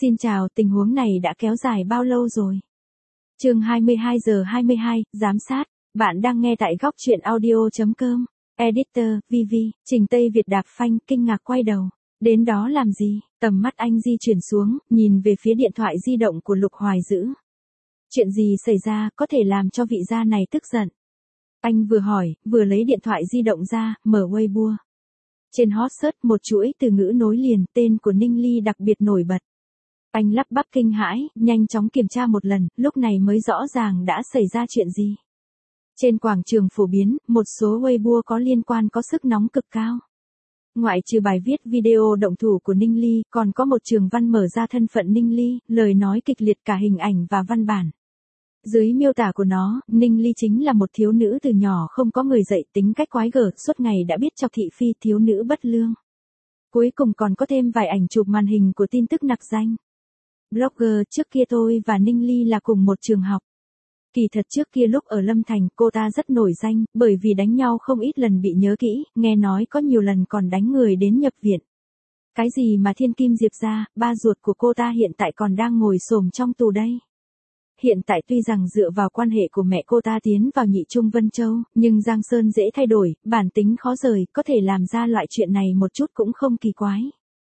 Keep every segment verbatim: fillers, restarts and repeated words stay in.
Xin chào, tình huống này đã kéo dài bao lâu rồi? Chương hai mươi hai giờ hai mươi hai, giám sát. Bạn đang nghe tại góc truyện audio chấm com. Editor, vê vê, Trình Tây Việt đạp phanh, kinh ngạc quay đầu. Đến đó làm gì? Tầm mắt anh di chuyển xuống, nhìn về phía điện thoại di động của Lục Hoài Dữ. Chuyện gì xảy ra, có thể làm cho vị gia này tức giận? Anh vừa hỏi, vừa lấy điện thoại di động ra, mở Weibo. Trên hot search một chuỗi từ ngữ nối liền, tên của Ninh Ly đặc biệt nổi bật. Anh lắp bắp kinh hãi, nhanh chóng kiểm tra một lần, lúc này mới rõ ràng đã xảy ra chuyện gì. Trên quảng trường phổ biến, một số Weibo có liên quan có sức nóng cực cao. Ngoại trừ bài viết video động thủ của Ninh Ly, còn có một trường văn mở ra thân phận Ninh Ly, lời nói kịch liệt cả hình ảnh và văn bản. Dưới miêu tả của nó, Ninh Ly chính là một thiếu nữ từ nhỏ không có người dạy, tính cách quái gở, suốt ngày đã biết chọc thị phi, thiếu nữ bất lương. Cuối cùng còn có thêm vài ảnh chụp màn hình của tin tức nặc danh. Blogger, trước kia tôi và Ninh Ly là cùng một trường học. Kỳ thật trước kia lúc ở Lâm Thành, cô ta rất nổi danh, bởi vì đánh nhau không ít lần bị nhớ kỹ, nghe nói có nhiều lần còn đánh người đến nhập viện. Cái gì mà Thiên Kim Diệp ra, ba ruột của cô ta hiện tại còn đang ngồi xổm trong tù đây. Hiện tại tuy rằng dựa vào quan hệ của mẹ cô ta tiến vào Nhị Trung Vân Châu, nhưng Giang Sơn dễ thay đổi, bản tính khó rời, có thể làm ra loại chuyện này một chút cũng không kỳ quái.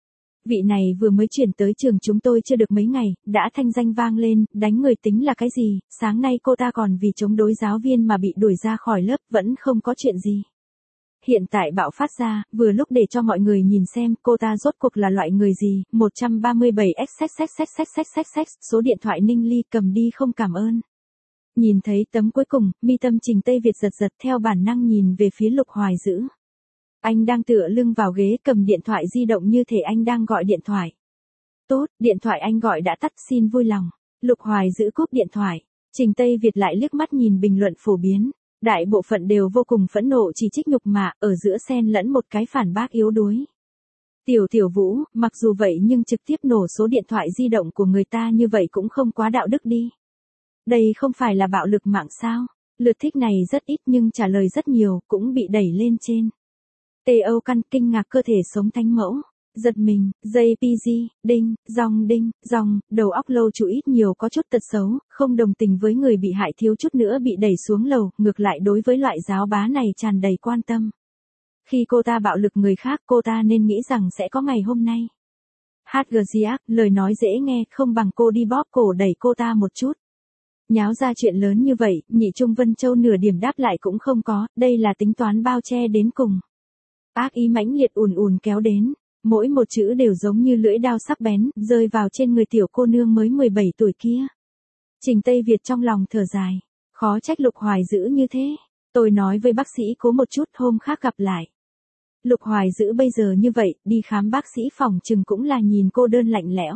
Vị này vừa mới chuyển tới trường chúng tôi chưa được mấy ngày, đã thanh danh vang lên, đánh người tính là cái gì, sáng nay cô ta còn vì chống đối giáo viên mà bị đuổi ra khỏi lớp, vẫn không có chuyện gì. Hiện tại bạo phát ra, vừa lúc để cho mọi người nhìn xem cô ta rốt cuộc là loại người gì, một trăm ba mươi bảy xxxxxxxxx, số điện thoại Ninh Ly cầm đi không cảm ơn. Nhìn thấy tấm cuối cùng, mi tâm Trình Tây Việt giật giật theo bản năng nhìn về phía Lục Hoài Dữ. Anh đang tựa lưng vào ghế cầm điện thoại di động như thể anh đang gọi điện thoại. Tốt, điện thoại anh gọi đã tắt, xin vui lòng. Lục Hoài Dữ cúp điện thoại. Trình Tây Việt lại liếc mắt nhìn bình luận phổ biến. Đại bộ phận đều vô cùng phẫn nộ chỉ trích nhục mạ, ở giữa xen lẫn một cái phản bác yếu đuối. Tiểu Tiểu Vũ, mặc dù vậy nhưng trực tiếp nổ số điện thoại di động của người ta như vậy cũng không quá đạo đức đi. Đây không phải là bạo lực mạng sao? Lượt thích này rất ít nhưng trả lời rất nhiều, cũng bị đẩy lên trên. tê ô Căn kinh ngạc cơ thể sống thánh mẫu, giật mình, jê pê giê, đinh, dòng đinh, dòng, đầu óc lâu chủ ít nhiều có chút tật xấu, không đồng tình với người bị hại thiếu chút nữa bị đẩy xuống lầu, ngược lại đối với loại giáo bá này tràn đầy quan tâm. Khi cô ta bạo lực người khác cô ta nên nghĩ rằng sẽ có ngày hôm nay. hát giê giê, lời nói dễ nghe, không bằng cô đi bóp cổ đẩy cô ta một chút. Nháo ra chuyện lớn như vậy, Nhị Trung Vân Châu nửa điểm đáp lại cũng không có, đây là tính toán bao che đến cùng. Ác ý mãnh liệt ùn ùn kéo đến, mỗi một chữ đều giống như lưỡi dao sắc bén, rơi vào trên người tiểu cô nương mới mười bảy tuổi kia. Trình Tây Việt trong lòng thở dài, khó trách Lục Hoài Dữ như thế, tôi nói với bác sĩ cố một chút, hôm khác gặp lại. Lục Hoài Dữ bây giờ như vậy, đi khám bác sĩ phòng chừng cũng là nhìn cô đơn lạnh lẽo.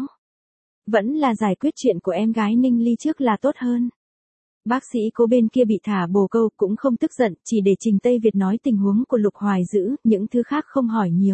Vẫn là giải quyết chuyện của em gái Ninh Ly trước là tốt hơn. Bác sĩ cố bên kia bị thả bồ câu cũng không tức giận, chỉ để Trình Tây Việt nói tình huống của Lục Hoài Dữ, những thứ khác không hỏi nhiều.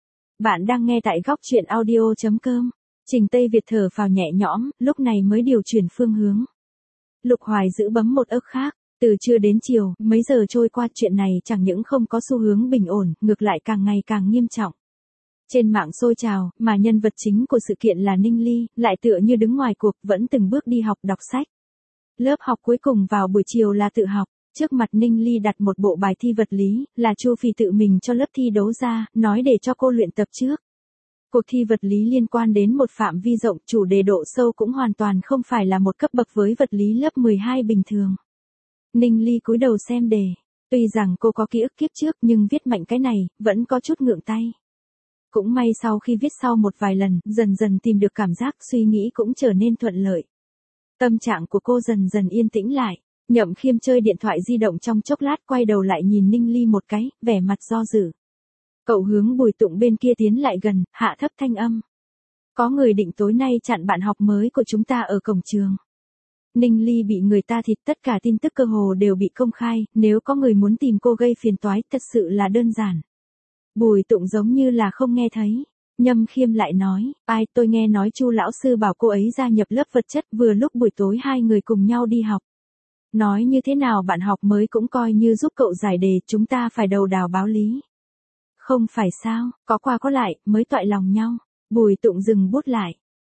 Bạn đang nghe tại góc truyện audio chấm com. Trình Tây Việt thở phào nhẹ nhõm, lúc này mới điều chuyển phương hướng. Lục Hoài Dữ bấm một ức khác, từ trưa đến chiều, mấy giờ trôi qua, chuyện này chẳng những không có xu hướng bình ổn, ngược lại càng ngày càng nghiêm trọng. Trên mạng sôi trào, mà nhân vật chính của sự kiện là Ninh Ly, lại tựa như đứng ngoài cuộc, vẫn từng bước đi học đọc sách. Lớp học cuối cùng vào buổi chiều là tự học, trước mặt Ninh Ly đặt một bộ bài thi vật lý, là Chu Phi tự mình cho lớp thi đấu ra, nói để cho cô luyện tập trước. Cuộc thi vật lý liên quan đến một phạm vi rộng, chủ đề độ sâu cũng hoàn toàn không phải là một cấp bậc với vật lý lớp mười hai bình thường. Ninh Ly cúi đầu xem đề, tuy rằng cô có ký ức kiếp trước nhưng viết mạnh cái này, vẫn có chút ngượng tay. Cũng may sau khi viết sau một vài lần, dần dần tìm được cảm giác, suy nghĩ cũng trở nên thuận lợi. Tâm trạng của cô dần dần yên tĩnh lại, Nhậm Khiêm chơi điện thoại di động trong chốc lát quay đầu lại nhìn Ninh Ly một cái, vẻ mặt do dự. Cậu hướng Bùi Tụng bên kia tiến lại gần, hạ thấp thanh âm. Có người định tối nay chặn bạn học mới của chúng ta ở cổng trường. Ninh Ly bị người ta thịt, tất cả tin tức cơ hồ đều bị công khai, nếu có người muốn tìm cô gây phiền toái, thật sự là đơn giản. Bùi Tụng giống như là không nghe thấy. Nhâm Khiêm lại nói, ai, tôi nghe nói Chu lão sư bảo cô ấy gia nhập lớp vật chất, vừa lúc buổi tối hai người cùng nhau đi học. Nói như thế nào bạn học mới cũng coi như giúp cậu giải đề, chúng ta phải đầu đào báo lý. Không phải sao, có qua có lại, mới toại lòng nhau. Bùi Tụng dừng bút lại.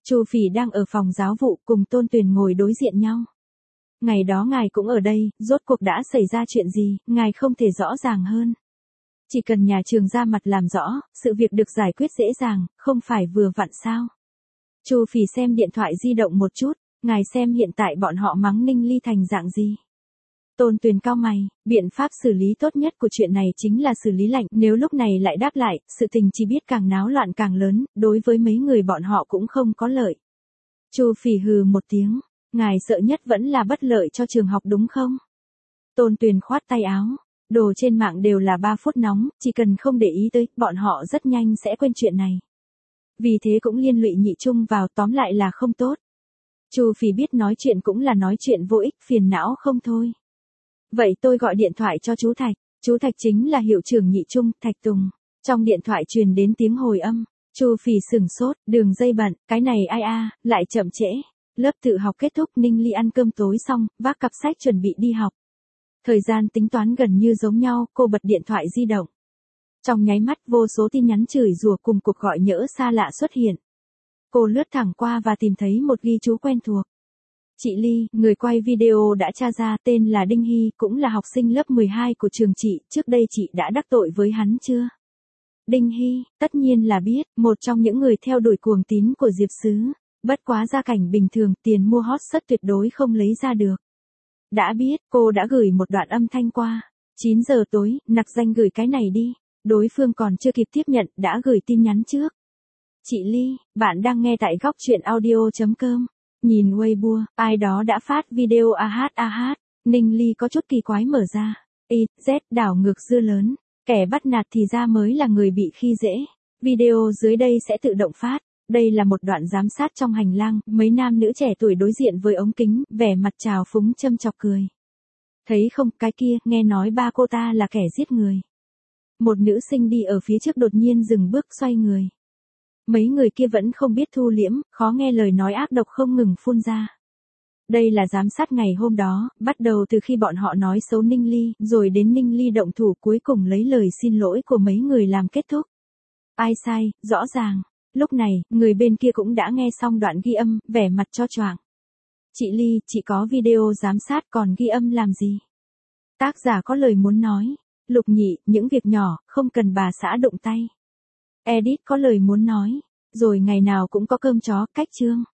Chu Phỉ đang ở phòng giáo vụ cùng Tôn Tuyền ngồi đối diện nhau. Ngày đó ngài cũng ở đây, rốt cuộc đã xảy ra chuyện gì, ngài không thể rõ ràng hơn. Chỉ cần nhà trường ra mặt làm rõ, sự việc được giải quyết dễ dàng, không phải vừa vặn sao. Chu Phỉ xem điện thoại di động một chút, ngài xem hiện tại bọn họ mắng Ninh Ly thành dạng gì. Tôn Tuyền cau mày, biện pháp xử lý tốt nhất của chuyện này chính là xử lý lạnh, nếu lúc này lại đáp lại, sự tình chỉ biết càng náo loạn càng lớn, đối với mấy người bọn họ cũng không có lợi. Chu Phỉ hừ một tiếng, ngài sợ nhất vẫn là bất lợi cho trường học đúng không? Tôn Tuyền khoát tay áo, đồ trên mạng đều là ba phút nóng, chỉ cần không để ý tới, bọn họ rất nhanh sẽ quên chuyện này. Vì thế cũng liên lụy Nhị Trung vào, tóm lại là không tốt. Chu Phỉ biết nói chuyện cũng là nói chuyện vô ích, phiền não không thôi. Vậy tôi gọi điện thoại cho chú Thạch, chú Thạch chính là hiệu trưởng Nhị Trung, Thạch Tùng. Trong điện thoại truyền đến tiếng hồi âm, Chu Phỉ sửng sốt, đường dây bận, cái này ai a, lại chậm trễ. Lớp tự học kết thúc, Ninh Ly ăn cơm tối xong, vác cặp sách chuẩn bị đi học. Thời gian tính toán gần như giống nhau, cô bật điện thoại di động. Trong nháy mắt vô số tin nhắn chửi rủa cùng cuộc gọi nhỡ xa lạ xuất hiện. Cô lướt thẳng qua và tìm thấy một ghi chú quen thuộc. Chị Ly, người quay video đã tra ra, tên là Đinh Hy, cũng là học sinh lớp mười hai của trường chị, trước đây chị đã đắc tội với hắn chưa? Đinh Hy, tất nhiên là biết, một trong những người theo đuổi cuồng tín của Diệp Sứ, bất quá gia cảnh bình thường, tiền mua hot sất tuyệt đối không lấy ra được. Đã biết, cô đã gửi một đoạn âm thanh qua. chín giờ tối, nặc danh gửi cái này đi. Đối phương còn chưa kịp tiếp nhận, đã gửi tin nhắn trước. Chị Ly, bạn đang nghe tại góc truyện audio chấm com. Nhìn Weibo, ai đó đã phát video a hát a hát. Ninh Ly có chút kỳ quái mở ra. Y, Z, đảo ngược dưa lớn. Kẻ bắt nạt thì ra mới là người bị khi dễ. Video dưới đây sẽ tự động phát. Đây là một đoạn giám sát trong hành lang, mấy nam nữ trẻ tuổi đối diện với ống kính, vẻ mặt trào phúng châm chọc cười. Thấy không, cái kia, nghe nói ba cô ta là kẻ giết người. Một nữ sinh đi ở phía trước đột nhiên dừng bước xoay người. Mấy người kia vẫn không biết thu liễm, khó nghe lời nói ác độc không ngừng phun ra. Đây là giám sát ngày hôm đó, bắt đầu từ khi bọn họ nói xấu Ninh Ly, rồi đến Ninh Ly động thủ cuối cùng lấy lời xin lỗi của mấy người làm kết thúc. Ai sai, rõ ràng. Lúc này, người bên kia cũng đã nghe xong đoạn ghi âm, vẻ mặt cho choạng. Chị Ly, chị có video giám sát còn ghi âm làm gì? Tác giả có lời muốn nói. Lục Nhị, những việc nhỏ, không cần bà xã động tay. Edit có lời muốn nói. Rồi ngày nào cũng có cơm chó, cách chương.